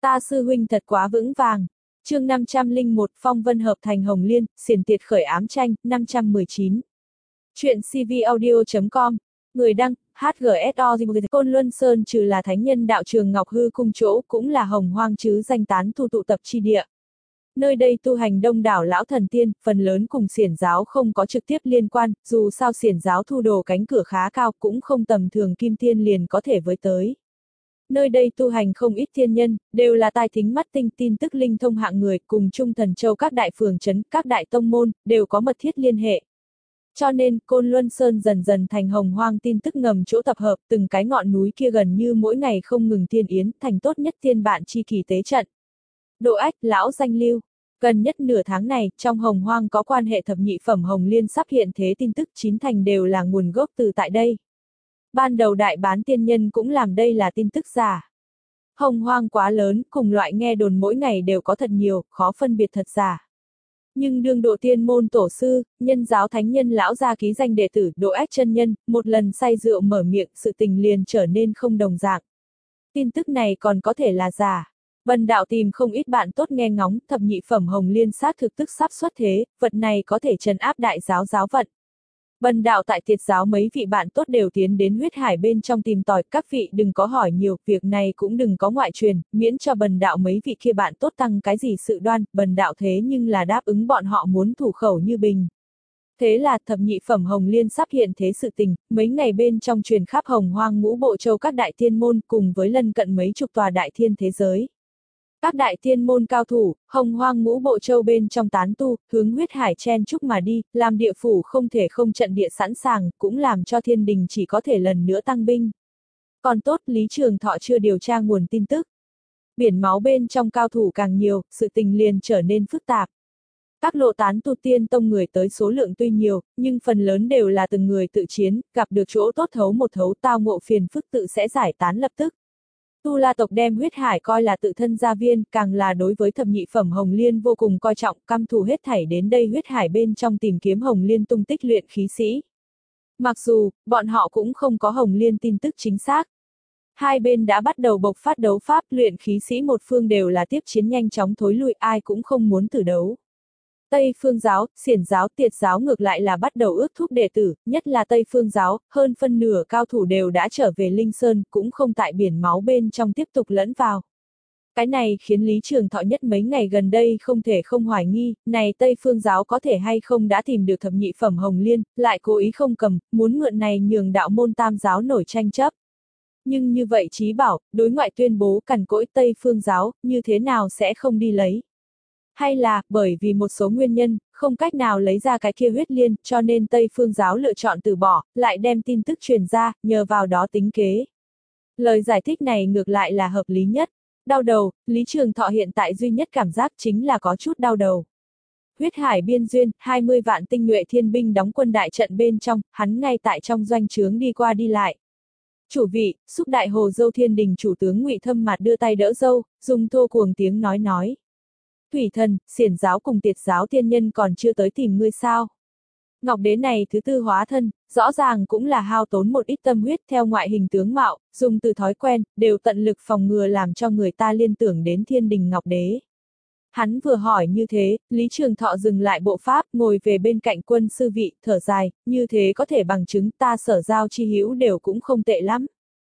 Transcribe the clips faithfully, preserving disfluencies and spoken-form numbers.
Ta sư huynh thật quá vững vàng. Chương năm trăm lẻ một Phong vân hợp thành hồng liên, xiển tiệt khởi ám tranh, năm trăm mười chín. Chuyện cvaudio chấm com. Người đăng, hát giê ét o. Côn Luân Sơn trừ là thánh nhân đạo trường Ngọc Hư cung chỗ cũng là hồng hoang chứ danh tán thu tụ tập chi địa. Nơi đây tu hành đông đảo lão thần tiên, phần lớn cùng xiển giáo không có trực tiếp liên quan, dù sao xiển giáo thu đồ cánh cửa khá cao cũng không tầm thường kim tiên liền có thể với tới. Nơi đây tu hành không ít thiên nhân, đều là tai thính mắt tinh tin tức linh thông hạng người, cùng Trung Thần Châu các đại phường trấn, các đại tông môn, đều có mật thiết liên hệ. Cho nên, Côn Luân Sơn dần dần thành hồng hoang tin tức ngầm chỗ tập hợp, từng cái ngọn núi kia gần như mỗi ngày không ngừng thiên yến, thành tốt nhất thiên bạn chi kỳ tế trận. Độ ách, lão danh lưu. Gần nhất nửa tháng này, trong hồng hoang có quan hệ thập nhị phẩm hồng liên sắp hiện thế tin tức chín thành đều là nguồn gốc từ tại đây. Ban đầu đại bán tiên nhân cũng làm đây là tin tức giả. Hồng hoang quá lớn, cùng loại nghe đồn mỗi ngày đều có thật nhiều, khó phân biệt thật giả. Nhưng đương độ tiên môn tổ sư, nhân giáo thánh nhân lão gia ký danh đệ tử, Độ Ách chân nhân, một lần say rượu mở miệng, sự tình liền trở nên không đồng dạng. Tin tức này còn có thể là giả. Bần đạo tìm không ít bạn tốt nghe ngóng, thập nhị phẩm hồng liên sát thực tức sắp xuất thế, vật này có thể trấn áp đại giáo giáo vận. Bần đạo tại Tiệt giáo mấy vị bạn tốt đều tiến đến huyết hải bên trong tìm tòi, các vị đừng có hỏi nhiều, việc này cũng đừng có ngoại truyền, miễn cho bần đạo mấy vị kia bạn tốt tăng cái gì sự đoan, bần đạo thế nhưng là đáp ứng bọn họ muốn thủ khẩu như bình. Thế là thập nhị phẩm hồng liên sắp hiện thế sự tình, mấy ngày bên trong truyền khắp hồng hoang ngũ bộ châu các đại thiên môn cùng với lân cận mấy chục tòa đại thiên thế giới. Các đại thiên môn cao thủ, hồng hoang ngũ bộ châu bên trong tán tu, hướng huyết hải chen chúc mà đi, làm địa phủ không thể không trận địa sẵn sàng, cũng làm cho thiên đình chỉ có thể lần nữa tăng binh. Còn tốt, Lý Trường Thọ chưa điều tra nguồn tin tức. Biển máu bên trong cao thủ càng nhiều, sự tình liền trở nên phức tạp. Các lộ tán tu tiên tông người tới số lượng tuy nhiều, nhưng phần lớn đều là từng người tự chiến, gặp được chỗ tốt thấu một thấu tao ngộ phiền phức tự sẽ giải tán lập tức. Tu La tộc đem huyết hải coi là tự thân gia viên, càng là đối với thập nhị phẩm hồng liên vô cùng coi trọng, căm thù hết thảy đến đây huyết hải bên trong tìm kiếm hồng liên tung tích luyện khí sĩ. Mặc dù, bọn họ cũng không có hồng liên tin tức chính xác. Hai bên đã bắt đầu bộc phát đấu pháp, luyện khí sĩ một phương đều là tiếp chiến nhanh chóng thối lui, ai cũng không muốn tử đấu. Tây Phương giáo, xiển giáo, Tiệt giáo ngược lại là bắt đầu ước thúc đệ tử, nhất là Tây Phương giáo, hơn phân nửa cao thủ đều đã trở về Linh Sơn, cũng không tại biển máu bên trong tiếp tục lẫn vào. Cái này khiến Lý Trường Thọ nhất mấy ngày gần đây không thể không hoài nghi, này Tây Phương giáo có thể hay không đã tìm được thập nhị phẩm hồng liên, lại cố ý không cầm, muốn mượn này nhường đạo môn tam giáo nổi tranh chấp. Nhưng như vậy Chí Bảo, đối ngoại tuyên bố cằn cỗi Tây Phương giáo, như thế nào sẽ không đi lấy? Hay là, bởi vì một số nguyên nhân, không cách nào lấy ra cái kia huyết liên, cho nên Tây Phương giáo lựa chọn từ bỏ, lại đem tin tức truyền ra, nhờ vào đó tính kế. Lời giải thích này ngược lại là hợp lý nhất. Đau đầu, Lý Trường Thọ hiện tại duy nhất cảm giác chính là có chút đau đầu. Huyết hải biên duyên, hai mươi vạn tinh nhuệ thiên binh đóng quân đại trận bên trong, hắn ngay tại trong doanh trướng đi qua đi lại. Chủ vị, xúc đại hồ dâu thiên đình chủ tướng Ngụy Thâm Mạt đưa tay đỡ dâu, dùng thô cuồng tiếng nói nói. Thủy thần, xiển giáo cùng Tiệt giáo tiên nhân còn chưa tới tìm ngươi sao? Ngọc đế này thứ tư hóa thân, rõ ràng cũng là hao tốn một ít tâm huyết theo ngoại hình tướng mạo, dùng từ thói quen, đều tận lực phòng ngừa làm cho người ta liên tưởng đến thiên đình Ngọc đế. Hắn vừa hỏi như thế, Lý Trường Thọ dừng lại bộ pháp, ngồi về bên cạnh quân sư vị, thở dài, như thế có thể bằng chứng ta sở giao chi hữu đều cũng không tệ lắm.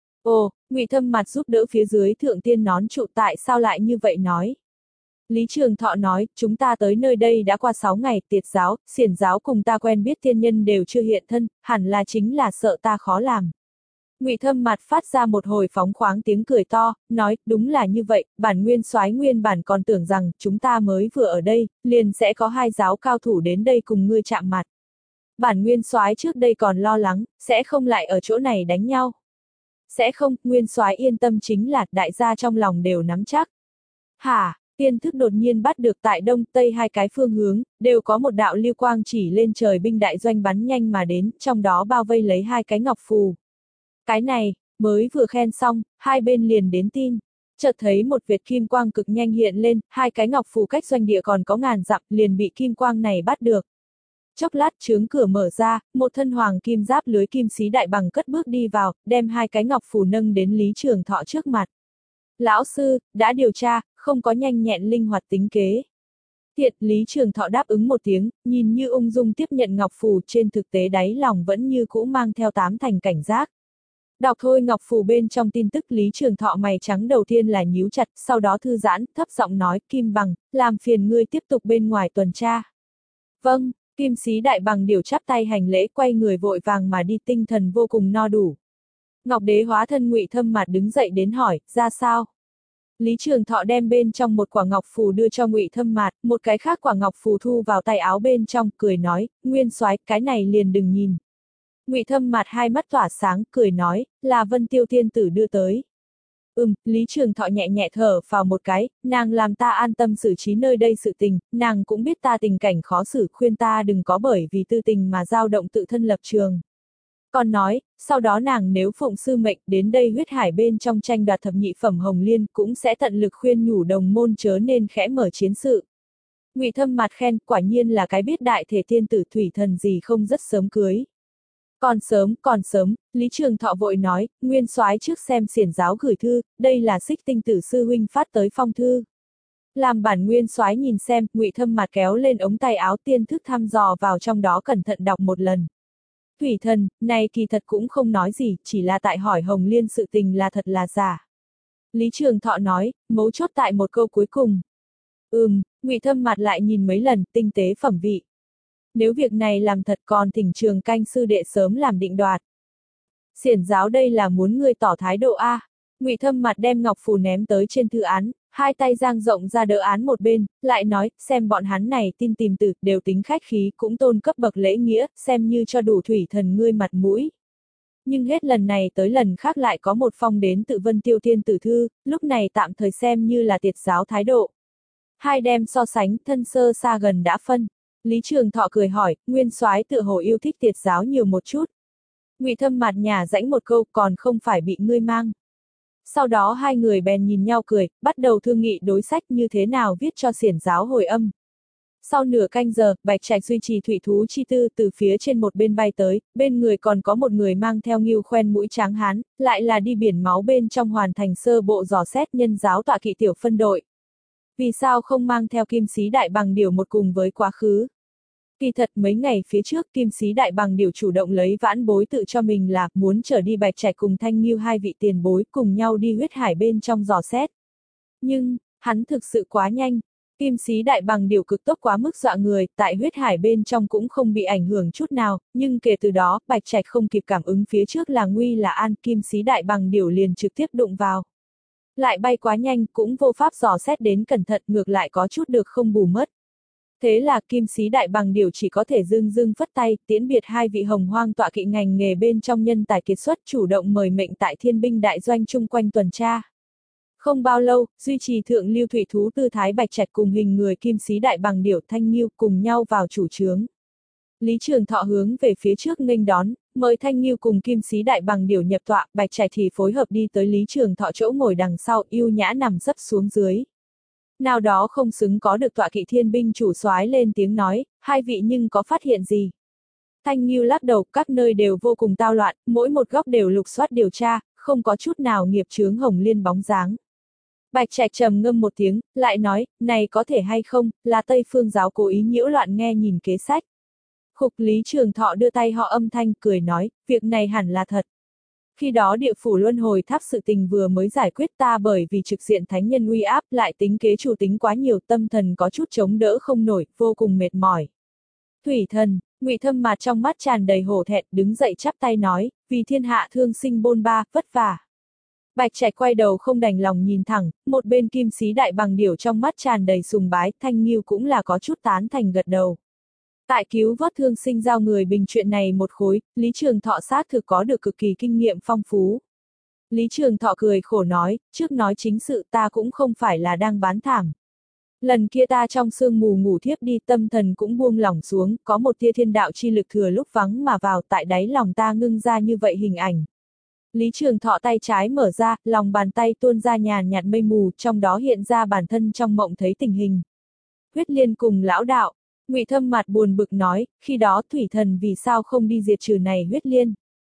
Ồ, Ngụy Thâm Mạt giúp đỡ phía dưới thượng tiên nón trụ tại sao lại như vậy nói? Lý Trường Thọ nói, chúng ta tới nơi đây đã qua sáu ngày, Tiệt giáo, xiển giáo cùng ta quen biết tiên nhân đều chưa hiện thân, hẳn là chính là sợ ta khó làm. Ngụy Thâm Mạt phát ra một hồi phóng khoáng tiếng cười to, nói, đúng là như vậy, bản nguyên soái nguyên bản còn tưởng rằng, chúng ta mới vừa ở đây, liền sẽ có hai giáo cao thủ đến đây cùng ngươi chạm mặt. Bản nguyên soái trước đây còn lo lắng, sẽ không lại ở chỗ này đánh nhau. Sẽ không, nguyên soái yên tâm chính là, đại gia trong lòng đều nắm chắc. Hả? Tiên thức đột nhiên bắt được tại đông tây hai cái phương hướng, đều có một đạo lưu quang chỉ lên trời binh đại doanh bắn nhanh mà đến, trong đó bao vây lấy hai cái ngọc phù. Cái này, mới vừa khen xong, hai bên liền đến tin. Chợt thấy một vệt kim quang cực nhanh hiện lên, hai cái ngọc phù cách doanh địa còn có ngàn dặm, liền bị kim quang này bắt được. Chốc lát chướng cửa mở ra, một thân hoàng kim giáp lưới kim xí đại bằng cất bước đi vào, đem hai cái ngọc phù nâng đến Lý Trường Thọ trước mặt. Lão sư, đã điều tra, không có nhanh nhẹn linh hoạt tính kế. Thiệt, Lý Trường Thọ đáp ứng một tiếng, nhìn như ung dung tiếp nhận ngọc phù, trên thực tế đáy lòng vẫn như cũ mang theo tám thành cảnh giác. Đọc thôi ngọc phù bên trong tin tức, Lý Trường Thọ mày trắng đầu tiên là nhíu chặt, sau đó thư giãn, thấp giọng nói, Kim Bằng, làm phiền ngươi tiếp tục bên ngoài tuần tra. Vâng, Kim Sĩ Đại Bằng điều chắp tay hành lễ, quay người vội vàng mà đi, tinh thần vô cùng no đủ. Ngọc Đế hóa thân Ngụy Thâm Mạt đứng dậy đến hỏi, ra sao? Lý Trường Thọ đem bên trong một quả ngọc phù đưa cho Ngụy Thâm Mạt, một cái khác quả ngọc phù thu vào tay áo bên trong, cười nói, Nguyên soái, cái này liền đừng nhìn. Ngụy Thâm Mạt hai mắt tỏa sáng, cười nói, là Vân Tiêu Thiên Tử đưa tới. Ừm, Lý Trường Thọ nhẹ nhẹ thở vào một cái, nàng làm ta an tâm xử trí nơi đây sự tình, nàng cũng biết ta tình cảnh khó xử, khuyên ta đừng có bởi vì tư tình mà dao động tự thân lập trường. Còn nói, sau đó nàng nếu phụng sư mệnh đến đây huyết hải bên trong tranh đoạt thập nhị phẩm hồng liên, cũng sẽ tận lực khuyên nhủ đồng môn chớ nên khẽ mở chiến sự. Ngụy Thâm Mạt khen, quả nhiên là cái biết đại thể thiên tử, thủy thần gì không rất sớm cưới. Còn sớm, còn sớm, Lý Trường Thọ vội nói, Nguyên soái trước xem xiển giáo gửi thư, đây là Xích Tinh Tử sư huynh phát tới phong thư. Làm bản Nguyên soái nhìn xem, Ngụy Thâm Mạt kéo lên ống tay áo, tiên thức thăm dò vào trong đó, cẩn thận đọc một lần. Thủy thần, này kỳ thật cũng không nói gì, chỉ là tại hỏi Hồng Liên sự tình là thật là giả. Lý Trường Thọ nói, mấu chốt tại một câu cuối cùng. Ừm, Ngụy Thâm Mạt lại nhìn mấy lần, tinh tế phẩm vị. Nếu việc này làm thật, còn thỉnh Trường Canh sư đệ sớm làm định đoạt. Xiển giáo đây là muốn ngươi tỏ thái độ a. Ngụy Thâm Mạt đem ngọc phù ném tới trên thư án, hai tay dang rộng ra đỡ án một bên, lại nói, xem bọn hắn này tin tìm tử, đều tính khách khí, cũng tôn cấp bậc lễ nghĩa, xem như cho đủ thủy thần ngươi mặt mũi. Nhưng hết lần này tới lần khác lại có một phong đến tự Vân Tiêu Thiên Tử thư, lúc này tạm thời xem như là tiệt giáo thái độ. Hai đem so sánh, thân sơ xa gần đã phân. Lý Trường Thọ cười hỏi, Nguyên soái tựa hồ yêu thích tiệt giáo nhiều một chút. Ngụy Thâm Mạt nhả rãnh một câu, còn không phải bị ngươi mang. Sau đó hai người bèn nhìn nhau cười, bắt đầu thương nghị đối sách như thế nào viết cho xiển giáo hồi âm. Sau nửa canh giờ, Bạch Trạch duy trì thủy thú chi tư từ phía trên một bên bay tới, bên người còn có một người mang theo ngưu khoen mũi tráng hán, lại là đi biển máu bên trong hoàn thành sơ bộ dò xét nhân giáo tọa kỵ tiểu phân đội. Vì sao không mang theo Kim Sĩ Đại Bằng Điểu một cùng với quá khứ? Kỳ thật mấy ngày phía trước Kim Sĩ Đại Bằng Điểu chủ động lấy vãn bối tự cho mình là muốn trở đi Bạch Trạch cùng Thanh Ngưu hai vị tiền bối cùng nhau đi huyết hải bên trong dò xét. Nhưng, hắn thực sự quá nhanh. Kim Sĩ Đại Bằng Điểu cực tốc quá mức dọa người, tại huyết hải bên trong cũng không bị ảnh hưởng chút nào, nhưng kể từ đó, Bạch Trạch không kịp cảm ứng phía trước là nguy là an, Kim Sĩ Đại Bằng Điểu liền trực tiếp đụng vào. Lại bay quá nhanh, cũng vô pháp dò xét đến cẩn thận, ngược lại có chút được không bù mất. Thế là Kim Sĩ Đại Bằng Điểu chỉ có thể dưng dưng phất tay, tiễn biệt hai vị hồng hoang tọa kỵ ngành nghề bên trong nhân tài kiệt xuất, chủ động mời mệnh tại thiên binh đại doanh chung quanh tuần tra. Không bao lâu, duy trì thượng lưu thủy thú tư thái Bạch Trạch cùng hình người Kim Sĩ Đại Bằng Điểu Thanh Ngưu cùng nhau vào chủ trướng. Lý Trường Thọ hướng về phía trước nghênh đón, mời Thanh Ngưu cùng Kim Sĩ Đại Bằng Điểu nhập tọa, Bạch Trạch thì phối hợp đi tới Lý Trường Thọ chỗ ngồi đằng sau, yêu nhã nằm sấp xuống dưới. Nào đó không xứng có được tọa kỵ thiên binh chủ soái lên tiếng nói, hai vị nhưng có phát hiện gì? Thanh Ngưu lắc đầu, các nơi đều vô cùng tao loạn, mỗi một góc đều lục soát điều tra, không có chút nào nghiệp chướng Hồng Liên bóng dáng. Bạch Trạch trầm ngâm một tiếng, lại nói, này có thể hay không, là Tây Phương giáo cố ý nhiễu loạn nghe nhìn kế sách. Khục Lý Trường Thọ đưa tay họ âm thanh, cười nói, việc này hẳn là thật. Khi đó địa phủ luân hồi tháp sự tình vừa mới giải quyết, ta bởi vì trực diện thánh nhân uy áp lại tính kế chủ tính quá nhiều, tâm thần có chút chống đỡ không nổi, vô cùng mệt mỏi. Thủy thần, Ngụy Thâm Mạt trong mắt tràn đầy hổ thẹn, đứng dậy chắp tay nói, vì thiên hạ thương sinh bôn ba, vất vả. Bạch Trạch quay đầu không đành lòng nhìn thẳng, một bên Kim Sĩ Đại Bằng Điểu trong mắt tràn đầy sùng bái, Thanh Ngưu cũng là có chút tán thành gật đầu. Tại cứu vớt thương sinh giao người bình chuyện này một khối, Lý Trường Thọ xác thực có được cực kỳ kinh nghiệm phong phú. Lý Trường Thọ cười khổ nói, trước nói chính sự ta cũng không phải là đang bán thảm. Lần kia ta trong sương mù ngủ thiếp đi, tâm thần cũng buông lỏng xuống, có một tia thiên đạo chi lực thừa lúc vắng mà vào, tại đáy lòng ta ngưng ra như vậy hình ảnh. Lý Trường Thọ tay trái mở ra, lòng bàn tay tuôn ra nhàn nhạt mây mù, trong đó hiện ra bản thân trong mộng thấy tình hình. Huyết Liên cùng lão đạo. Ngụy Thâm Mạt buồn bực nói, khi đó thủy thần vì sao không đi diệt trừ này huyết liên.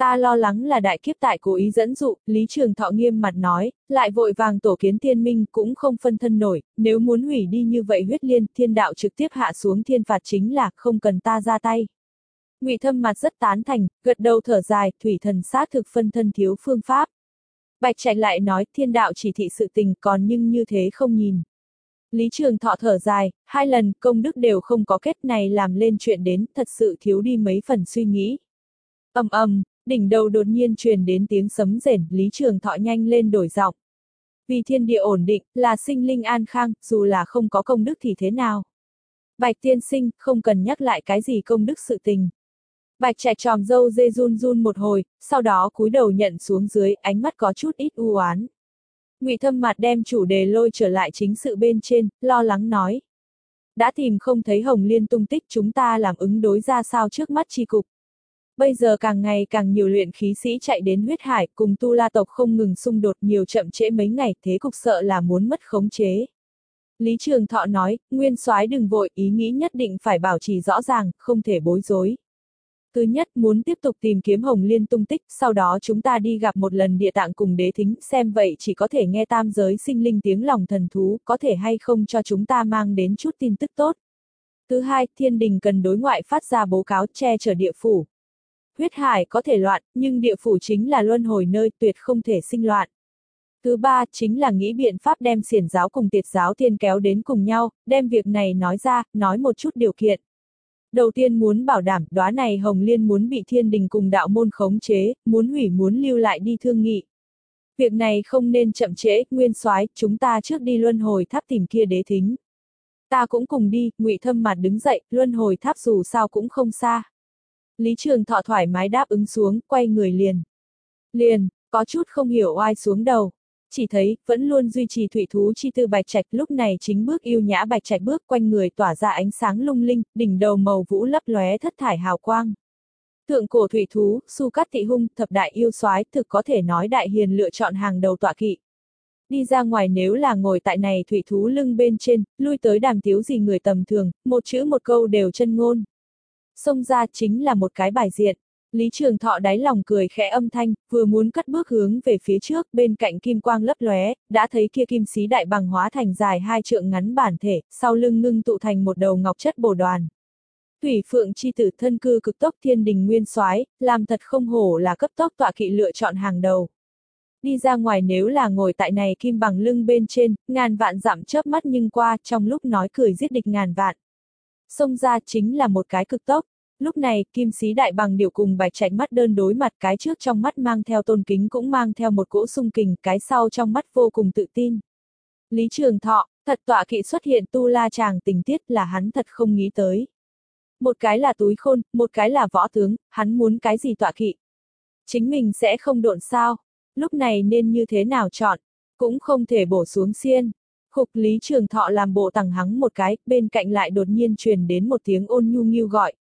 Ta lo lắng là đại kiếp tại cố ý dẫn dụ, Lý Trường Thọ nghiêm mặt nói, lại vội vàng tổ kiến tiên minh cũng không phân thân nổi, nếu muốn hủy đi như vậy huyết liên, thiên đạo trực tiếp hạ xuống thiên phạt chính là, không cần ta ra tay. Ngụy Thâm mặt rất tán thành, gật đầu thở dài, thủy thần xác thực phân thân thiếu phương pháp. Bạch Trạch lại nói, thiên đạo chỉ thị sự tình còn nhưng như thế không nhìn. Lý Trường Thọ thở dài, hai lần công đức đều không có kết này làm lên chuyện đến, thật sự thiếu đi mấy phần suy nghĩ. Ầm ầm, đỉnh đầu đột nhiên truyền đến tiếng sấm rền, Lý Trường Thọ nhanh lên đổi giọng. Vì thiên địa ổn định, là sinh linh an khang, dù là không có công đức thì thế nào. Bạch tiên sinh, không cần nhắc lại cái gì công đức sự tình. Bạch Trạch tròm râu dê run run một hồi, sau đó cúi đầu nhận xuống dưới, ánh mắt có chút ít u oán. Ngụy Thâm mặt đem chủ đề lôi trở lại chính sự bên trên, lo lắng nói. Đã tìm không thấy Hồng Liên tung tích, chúng ta làm ứng đối ra sao trước mắt chi cục. Bây giờ càng ngày càng nhiều luyện khí sĩ chạy đến huyết hải, cùng tu la tộc không ngừng xung đột, nhiều chậm trễ mấy ngày, thế cục sợ là muốn mất khống chế. Lý Trường Thọ nói, Nguyên Soái đừng vội, ý nghĩ nhất định phải bảo trì rõ ràng, không thể bối rối. Thứ nhất, muốn tiếp tục tìm kiếm Hồng Liên tung tích, sau đó chúng ta đi gặp một lần địa tạng cùng đế thính, xem vậy chỉ có thể nghe tam giới sinh linh tiếng lòng thần thú, có thể hay không cho chúng ta mang đến chút tin tức tốt. Thứ hai, thiên đình cần đối ngoại phát ra báo cáo che chở địa phủ. Huyết hải có thể loạn, nhưng địa phủ chính là luân hồi nơi tuyệt không thể sinh loạn. Thứ ba, chính là nghĩ biện pháp đem xiển giáo cùng tiệt giáo thiên kéo đến cùng nhau, đem việc này nói ra, nói một chút điều kiện. Đầu tiên muốn bảo đảm, đóa này Hồng Liên muốn bị thiên đình cùng đạo môn khống chế, muốn hủy muốn lưu lại đi thương nghị. Việc này không nên chậm trễ, Nguyên Soái, chúng ta trước đi luân hồi tháp tìm kia đế thính. Ta cũng cùng đi, Ngụy Thâm mặt đứng dậy, luân hồi tháp dù sao cũng không xa. Lý Trường Thọ thoải mái đáp ứng xuống, quay người liền. Liền, có chút không hiểu oai xuống đầu. Chỉ thấy, vẫn luôn duy trì thủy thú chi tư Bạch Trạch lúc này chính bước yêu nhã Bạch Trạch bước quanh người tỏa ra ánh sáng lung linh, đỉnh đầu màu vũ lấp lóe thất thải hào quang. Thượng cổ thủy thú, Su Cát Thị Hung, thập đại yêu soái thực có thể nói đại hiền lựa chọn hàng đầu tọa kỵ. Đi ra ngoài nếu là ngồi tại này thủy thú lưng bên trên, lui tới đàm tiếu gì người tầm thường, một chữ một câu đều chân ngôn. Xông ra chính là một cái bài diện. Lý Trường Thọ đáy lòng cười khẽ âm thanh, vừa muốn cất bước hướng về phía trước, bên cạnh kim quang lấp lóe, đã thấy kia kim xí đại bằng hóa thành dài hai trượng ngắn bản thể, sau lưng ngưng tụ thành một đầu ngọc chất bồ đoàn. Thủy Phượng chi tử thân cư cực tốc thiên đình Nguyên Soái, làm thật không hổ là cấp tốc tọa kỵ lựa chọn hàng đầu. Đi ra ngoài nếu là ngồi tại này kim bằng lưng bên trên, ngàn vạn dặm chớp mắt nhưng qua, trong lúc nói cười giết địch ngàn vạn. Xông ra chính là một cái cực tốc. Lúc này, kim xí đại bằng điệu cùng Bạch Trạch mắt đơn đối mặt, cái trước trong mắt mang theo tôn kính cũng mang theo một cỗ sung kình, cái sau trong mắt vô cùng tự tin. Lý Trường Thọ, thật tọa kỵ xuất hiện tu la chàng tình tiết là hắn thật không nghĩ tới. Một cái là túi khôn, một cái là võ tướng, hắn muốn cái gì tọa kỵ? Chính mình sẽ không độn sao? Lúc này nên như thế nào chọn? Cũng không thể bổ xuống xiên. Khục Lý Trường Thọ làm bộ tằng hắng một cái, bên cạnh lại đột nhiên truyền đến một tiếng ôn nhu nghiêu gọi.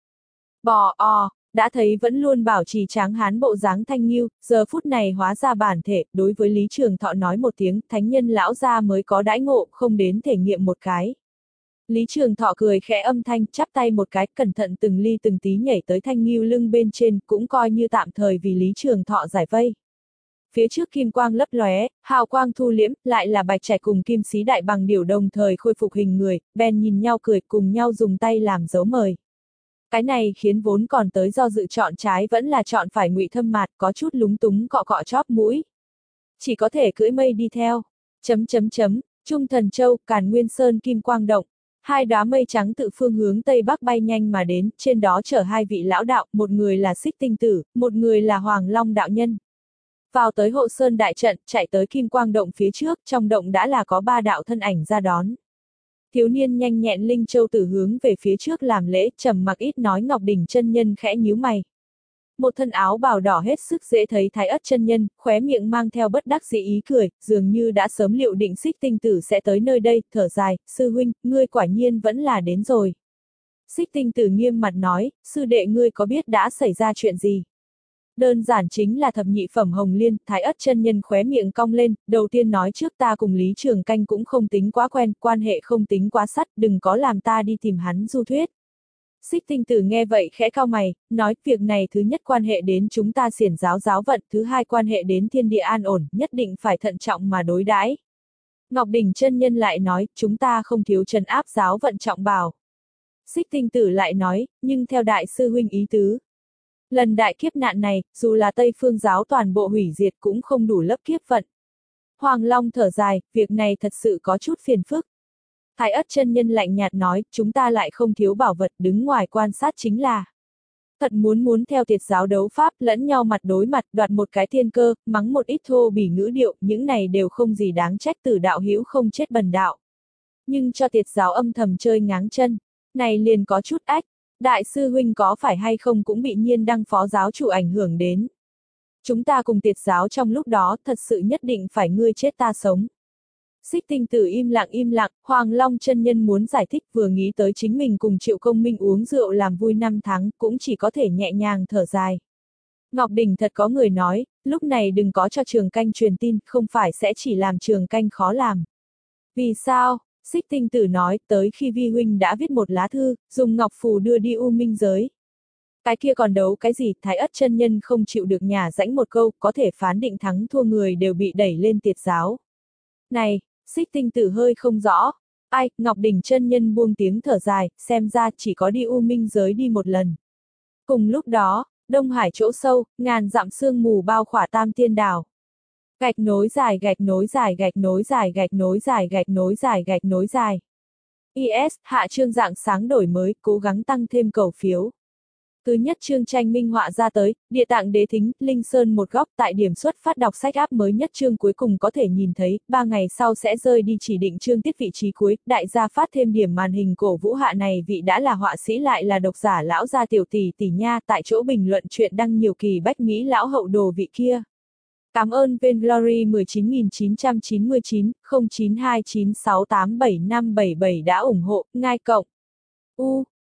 Bò o, đã thấy vẫn luôn bảo trì tráng hán bộ dáng thanh nghiêu, giờ phút này hóa ra bản thể, đối với Lý Trường Thọ nói một tiếng, thánh nhân lão gia mới có đãi ngộ, không đến thể nghiệm một cái. Lý Trường Thọ cười khẽ âm thanh, chắp tay một cái, cẩn thận từng ly từng tí nhảy tới thanh nghiêu lưng bên trên, cũng coi như tạm thời vì Lý Trường Thọ giải vây. Phía trước kim quang lấp lóe, hào quang thu liễm, lại là Bạch Trạch cùng kim xí đại bằng điểu đồng thời khôi phục hình người, bèn nhìn nhau cười, cùng nhau dùng tay làm dấu mời. Cái này khiến vốn còn tới do dự chọn trái vẫn là chọn phải Ngụy Thâm mạt, có chút lúng túng cọ cọ chóp mũi. Chỉ có thể cưỡi mây đi theo. Chấm chấm chấm, Trung Thần Châu, Càn Nguyên Sơn kim quang động. Hai đóa mây trắng tự phương hướng Tây Bắc bay nhanh mà đến, trên đó chở hai vị lão đạo, một người là Xích Tinh Tử, một người là Hoàng Long đạo nhân. Vào tới hộ sơn đại trận, chạy tới kim quang động phía trước, trong động đã là có ba đạo thân ảnh ra đón. Thiếu niên nhanh nhẹn Linh Châu Tử hướng về phía trước làm lễ, trầm mặc ít nói Ngọc Đỉnh chân nhân khẽ nhíu mày. Một thân áo bào đỏ hết sức dễ thấy Thái Ất chân nhân, khóe miệng mang theo bất đắc dĩ ý cười, dường như đã sớm liệu định Xích Tinh Tử sẽ tới nơi đây, thở dài, sư huynh, ngươi quả nhiên vẫn là đến rồi. Xích Tinh Tử nghiêm mặt nói, sư đệ ngươi có biết đã xảy ra chuyện gì? Đơn giản chính là thập nhị phẩm Hồng Liên, Thái Ất chân nhân khóe miệng cong lên, đầu tiên nói trước ta cùng Lý Trường Canh cũng không tính quá quen, quan hệ không tính quá sắt, đừng có làm ta đi tìm hắn du thuyết. Xích Tinh Tử nghe vậy khẽ cau mày, nói, việc này thứ nhất quan hệ đến chúng ta xiển giáo giáo vận, thứ hai quan hệ đến thiên địa an ổn, nhất định phải thận trọng mà đối đãi. Ngọc Đỉnh chân nhân lại nói, chúng ta không thiếu trấn áp giáo vận trọng bảo. Xích Tinh Tử lại nói, nhưng theo đại sư huynh ý tứ. Lần đại kiếp nạn này, dù là Tây Phương giáo toàn bộ hủy diệt cũng không đủ lấp kiếp vận. Hoàng Long thở dài, việc này thật sự có chút phiền phức. Thái Ất chân nhân lạnh nhạt nói, chúng ta lại không thiếu bảo vật, đứng ngoài quan sát chính là. Thật muốn muốn theo tiệt giáo đấu pháp, lẫn nhau mặt đối mặt, đoạt một cái thiên cơ, mắng một ít thô bỉ ngữ điệu, những này đều không gì đáng trách, Tử đạo hữu không chết bần đạo. Nhưng cho tiệt giáo âm thầm chơi ngáng chân, này liền có chút ách, đại sư huynh có phải hay không cũng bị Nhiên Đăng phó giáo chủ ảnh hưởng đến. Chúng ta cùng tiệt giáo trong lúc đó, thật sự nhất định phải ngươi chết ta sống. Xích Tinh Tử im lặng im lặng, Hoàng Long chân nhân muốn giải thích, vừa nghĩ tới chính mình cùng Triệu Công Minh uống rượu làm vui năm tháng, cũng chỉ có thể nhẹ nhàng thở dài. Ngọc Đỉnh thật có người nói, lúc này đừng có cho Trường Canh truyền tin, không phải sẽ chỉ làm Trường Canh khó làm. Vì sao? Xích Tinh Tử nói, tới khi vi huynh đã viết một lá thư, dùng ngọc phù đưa đi U Minh giới. Cái kia còn đấu cái gì, Thái Ất chân nhân không chịu được nhả rãnh một câu, có thể phán định thắng thua người đều bị đẩy lên tiệt giáo. Này, Xích Tinh Tử hơi không rõ. Ai, Ngọc Đỉnh chân nhân buông tiếng thở dài, xem ra chỉ có đi U Minh giới đi một lần. Cùng lúc đó, Đông Hải chỗ sâu, ngàn dặm sương mù bao khỏa Tam Tiên Đảo. Gạch nối dài gạch nối dài gạch nối dài gạch nối dài gạch nối dài gạch nối dài. i ét, hạ chương dạng sáng đổi mới, cố gắng tăng thêm cầu phiếu. Thứ nhất chương tranh minh họa ra tới, Địa Tạng Đế Thính, Linh Sơn một góc tại điểm xuất phát đọc sách áp mới nhất chương cuối cùng có thể nhìn thấy, ba ngày sau sẽ rơi đi chỉ định chương tiết vị trí cuối, đại gia phát thêm điểm màn hình cổ vũ hạ này vị đã là họa sĩ lại là độc giả lão gia tiểu tỷ tỷ nha, tại chỗ bình luận chuyện đăng nhiều kỳ bách Mỹ lão hậu đồ vị kia. Cảm ơn Vainglory một chín chín chín chín, không chín hai chín sáu tám bảy năm bảy bảy đã ủng hộ, ngai cộng. U